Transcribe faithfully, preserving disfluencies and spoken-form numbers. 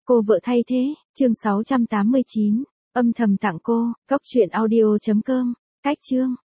Cô vợ thay thế, chương sáu trăm tám mươi chín, âm thầm tặng cô, góc truyện audio chấm com, cách chương.